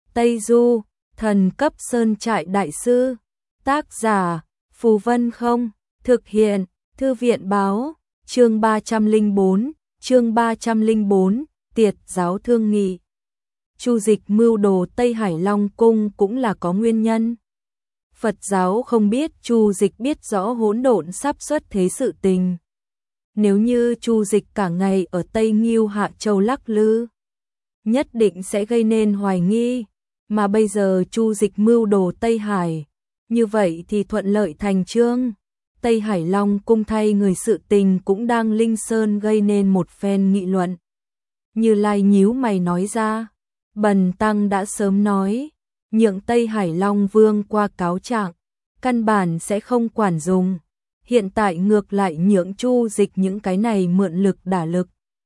Tây Du, thần cấp sơn trại đại sư. Tác giả, Phù Vân Không. Thực hiện, Thư viện báo. Chương 304, Tiệt giáo thương nghị. Chu Dịch mưu đồ Tây Hải Long cung cũng là có nguyên nhân. Phật giáo không biết Chu Dịch biết rõ hỗn độn sắp xuất thế sự tình. Nếu như Chu Dịch cả ngày ở Tây Ngưu Hạ Châu lắc lư, nhất định sẽ gây nên hoài nghi, mà bây giờ Chu Dịch mưu đồ Tây Hải, như vậy thì thuận lợi thành chương. Tây Hải Long cung thay người sự tình cũng đang Linh Sơn gây nên một phen nghị luận. Như Lai nhíu mày nói ra, Bần Tăng đã sớm nói, nhượng Tây Hải Long Vương qua cáo trạng, căn bản sẽ không quản dùng. Hiện tại ngược lại nhượng Chu Dịch những cái này mượn lực đả lực.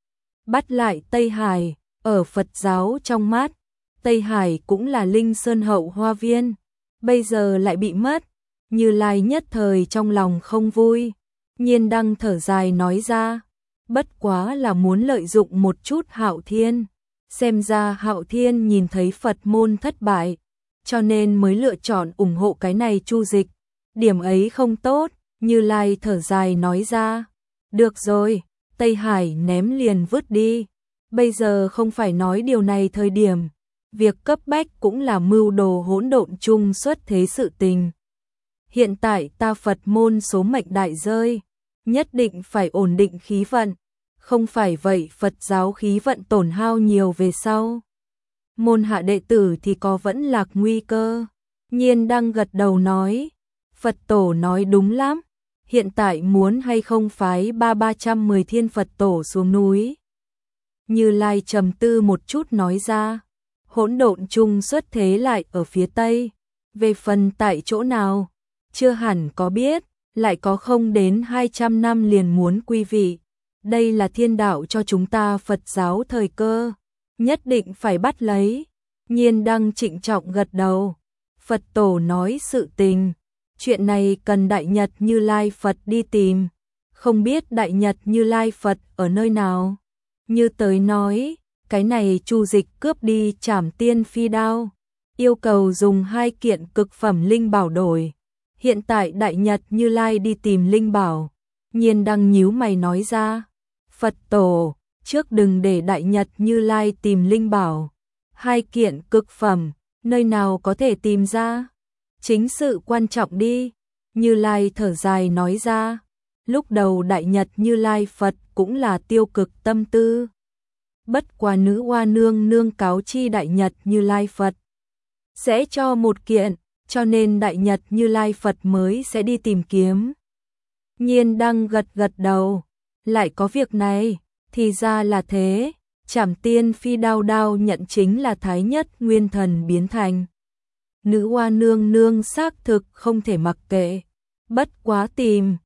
Bắt lại Tây Hải, ở Phật giáo trong mắt, Tây Hải cũng là Linh Sơn hậu hoa viên, bây giờ lại bị mất. Như Lai nhất thời trong lòng không vui, Nhiên Đăng thở dài nói ra, bất quá là muốn lợi dụng một chút Hạo Thiên. Xem ra Hạo Thiên nhìn thấy Phật môn thất bại, cho nên mới lựa chọn ủng hộ cái này Chu Dịch. Điểm ấy không tốt, Như Lai thở dài nói ra, được rồi, Tây Hải ném liền vứt đi. Bây giờ không phải nói điều này thời điểm, việc cấp bách cũng là mưu đồ hỗn độn chung xuất thế sự tình. Hiện tại ta Phật môn số mệnh đại rơi, nhất định phải ổn định khí vận, không phải vậy Phật giáo khí vận tổn hao nhiều về sau. Môn hạ đệ tử thì có vẫn lạc nguy cơ. Nhiên Đăng gật đầu nói, Phật tổ nói đúng lắm, hiện tại muốn hay không phái 310 thiên Phật tổ xuống núi. Như Lai trầm tư một chút nói ra, hỗn độn chung xuất thế lại ở phía Tây, về phần tại chỗ nào, chưa hẳn có biết, lại có không đến 200 năm liền muốn quy vị. Đây là thiên đạo cho chúng ta Phật giáo thời cơ, nhất định phải bắt lấy. Nhiên Đăng trịnh trọng gật đầu, Phật tổ nói sự tình, chuyện này cần Đại Nhật Như Lai Phật đi tìm, không biết Đại Nhật Như Lai Phật ở nơi nào. Như tới nói, cái này Chu Dịch cướp đi Trảm Tiên Phi đao, yêu cầu dùng 2 kiện cực phẩm linh bảo đổi. Hiện tại Đại Nhật Như Lai đi tìm linh bảo. Nhiên Đăng nhíu mày nói ra, Phật tổ, trước đừng để Đại Nhật Như Lai tìm linh bảo. 2 kiện cực phẩm, nơi nào có thể tìm ra? Chính sự quan trọng đi. Như Lai thở dài nói ra, lúc đầu Đại Nhật Như Lai Phật cũng là tiêu cực tâm tư. Bất quá nữ hoa nương nương cáo chi Đại Nhật Như Lai Phật sẽ cho 1 kiện, cho nên Đại Nhật Như Lai Phật mới sẽ đi tìm kiếm. Nhiên Đăng gật đầu, lại có việc này, thì ra là thế, Trảm Tiên Phi đao đao nhận chính là Thái Nhất Nguyên Thần biến thành. Nữ hoa nương nương xác thực không thể mặc kệ, bất quá tìm,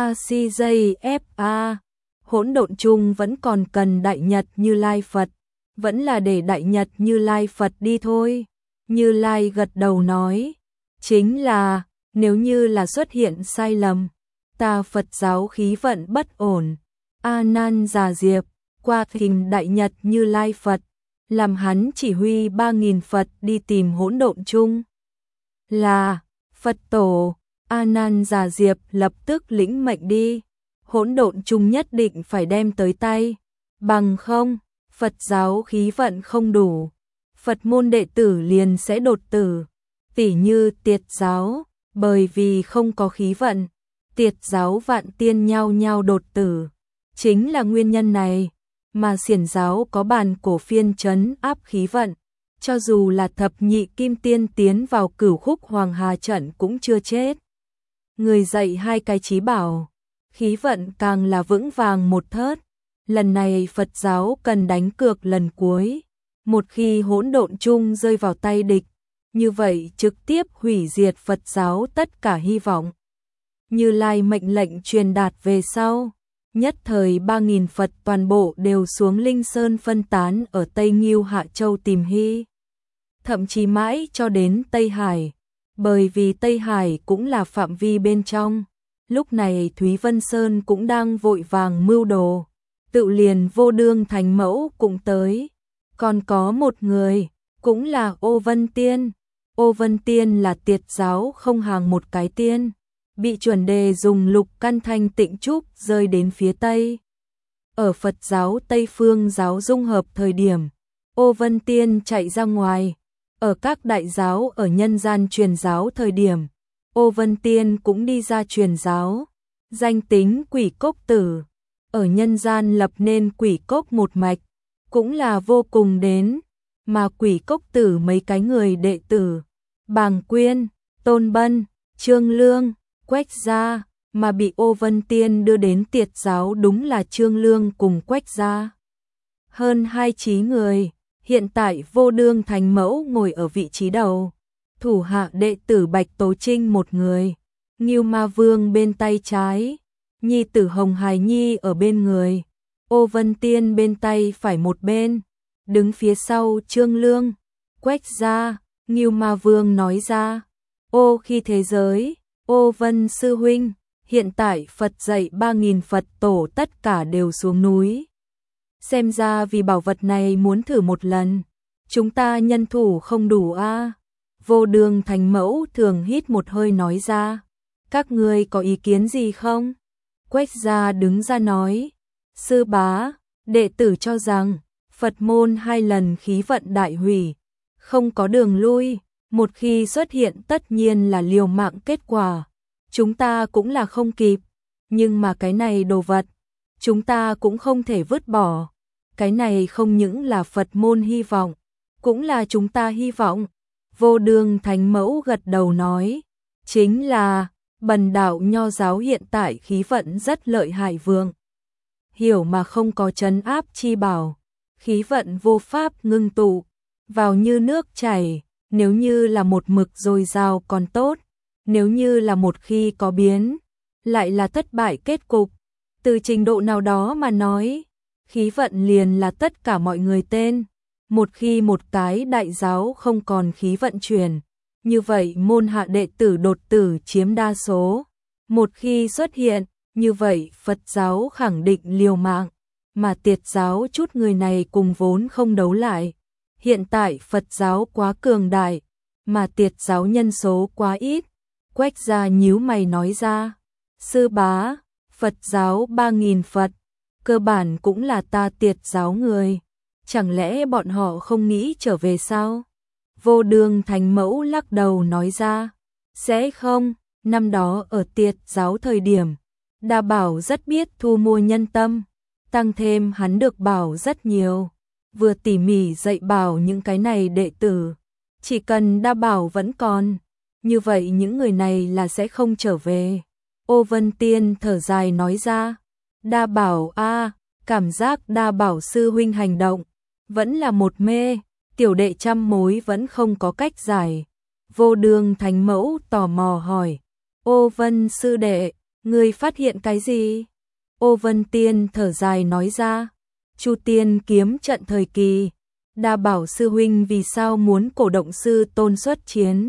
ACJFA, hỗn độn chung vẫn còn cần Đại Nhật Như Lai Phật, vẫn là để Đại Nhật Như Lai Phật đi thôi. Như Lai gật đầu nói, chính là, nếu như là xuất hiện sai lầm, ta Phật giáo khí vận bất ổn, A Nan Già Diệp, qua hình Đại Nhật Như Lai Phật, làm hắn chỉ huy 3000 Phật đi tìm hỗn độn chung. Là, Phật tổ, A Nan Già Diệp lập tức lĩnh mệnh đi, hỗn độn chung nhất định phải đem tới tay, bằng không, Phật giáo khí vận không đủ, Phật môn đệ tử liền sẽ đột tử. Tỉ như Tiệt giáo, bởi vì không có khí vận, Tiệt giáo vạn tiên nhau nhau đột tử. Chính là nguyên nhân này, mà Xiển giáo có bàn cổ phiên trấn áp khí vận, cho dù là thập nhị kim tiên tiến vào Cửu Khúc Hoàng Hà trận cũng chưa chết. Người dạy 2 cái chí bảo, khí vận càng là vững vàng một thớt. Lần này Phật giáo cần đánh cược lần cuối, một khi hỗn độn chung rơi vào tay địch, như vậy trực tiếp hủy diệt Phật giáo tất cả hy vọng. Như Lai mệnh lệnh truyền đạt về sau, nhất thời 3000 Phật toàn bộ đều xuống Linh Sơn phân tán ở Tây Ngưu Hạ Châu tìm hy. Thậm chí mãi cho đến Tây Hải, bởi vì Tây Hải cũng là phạm vi bên trong. Lúc này Thúy Vân Sơn cũng đang vội vàng mưu đồ, tự liền Vô Đương Thánh Mẫu cũng tới. Còn có một người, cũng là Ô Vân Tiên. Ô Vân Tiên là tiệt giáo không hàng một cái tiên, bị chuẩn đề dùng lục căn thanh tịnh trúc rơi đến phía Tây. Ở Phật giáo Tây Phương giáo dung hợp thời điểm, Ô Vân Tiên chạy ra ngoài. Ở các đại giáo ở nhân gian truyền giáo thời điểm, Ô Vân Tiên cũng đi ra truyền giáo. Danh tính Quỷ Cốc Tử, ở nhân gian lập nên Quỷ Cốc một mạch, cũng là vô cùng đến, mà Quỷ Cốc Tử mấy cái người đệ tử, Bàng Quyên, Tôn Bân, Trương Lương, Quách Gia, mà bị Ô Vân Tiên đưa đến tiệt giáo đúng là Trương Lương cùng Quách Gia. Hơn 20 người, hiện tại Vô Đương Thánh Mẫu ngồi ở vị trí đầu, thủ hạ đệ tử Bạch Tố Trinh một người, Ngưu Ma Vương bên tay trái, nhi tử Hồng Hải Nhi ở bên người, Ô Vân Tiên bên tay phải một bên, đứng phía sau Trương Lương, Quách Gia. Ngưu Ma Vương nói ra, ô khi thế giới, Ô Vân Sư Huynh, hiện tại Phật dạy 3.000 Phật tổ tất cả đều xuống núi. Xem ra vì bảo vật này muốn thử một lần, chúng ta nhân thủ không đủ a. Vô Đương Thánh Mẫu thường hít một hơi nói ra, các ngươi có ý kiến gì không? Quách Gia đứng ra nói, sư bá, đệ tử cho rằng, Phật môn 2 lần khí vận đại hủy, không có đường lui, một khi xuất hiện tất nhiên là liều mạng kết quả, chúng ta cũng là không kịp, nhưng mà cái này đồ vật, chúng ta cũng không thể vứt bỏ, cái này không những là Phật môn hy vọng, cũng là chúng ta hy vọng. Vô Đương Thánh Mẫu gật đầu nói, chính là, bần đạo nho giáo hiện tại khí vận rất lợi hại vương. Hiểu mà không có trấn áp chi bảo, khí vận vô pháp ngưng tụ, vào như nước chảy, nếu như là một mực dồi dào còn tốt, nếu như là một khi có biến, lại là thất bại kết cục. Từ trình độ nào đó mà nói, khí vận liền là tất cả mọi người tên. Một khi một cái đại giáo không còn khí vận truyền, như vậy môn hạ đệ tử đột tử chiếm đa số. Một khi xuất hiện, như vậy Phật giáo khẳng định liều mạng, mà tiệt giáo chút người này cùng vốn không đấu lại. Hiện tại Phật giáo quá cường đại, mà tiệt giáo nhân số quá ít. Quách Gia nhíu mày nói ra, sư bá, Phật giáo 3.000 Phật, cơ bản cũng là ta tiệt giáo người. Chẳng lẽ bọn họ không nghĩ trở về sao? Vô Đương Thánh Mẫu lắc đầu nói ra, sẽ không, năm đó ở tiệt giáo thời điểm, Đa Bảo rất biết thu mua nhân tâm, tăng thêm hắn được bảo rất nhiều, vừa tỉ mỉ dạy bảo những cái này đệ tử, chỉ cần Đa Bảo vẫn còn, như vậy những người này là sẽ không trở về. Ô Vân Tiên thở dài nói ra, Đa Bảo a, cảm giác Đa Bảo sư huynh hành động vẫn là một mê, tiểu đệ trăm mối vẫn không có cách giải. Vô Đương Thánh Mẫu tò mò hỏi, Ô Vân sư đệ, ngươi phát hiện cái gì? Ô Vân Tiên thở dài nói ra, Chu Tiên kiếm trận thời kỳ, Đa Bảo sư huynh vì sao muốn cổ động sư tôn xuất chiến?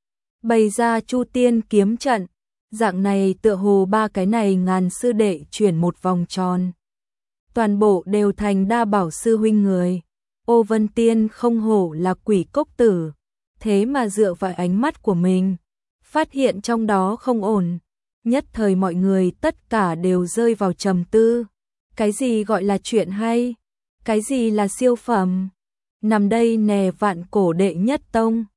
Bày ra Chu Tiên kiếm trận, dạng này tựa hồ 3 cái này ngàn sư đệ chuyển một vòng tròn. Toàn bộ đều thành Đa Bảo sư huynh người. Ô Vân Tiên không hổ là Quỷ Cốc Tử, thế mà dựa vào ánh mắt của mình, phát hiện trong đó không ổn. Nhất thời mọi người tất cả đều rơi vào trầm tư. Cái gì gọi là chuyện hay? Cái gì là siêu phẩm? Nằm đây nè vạn cổ đệ nhất tông.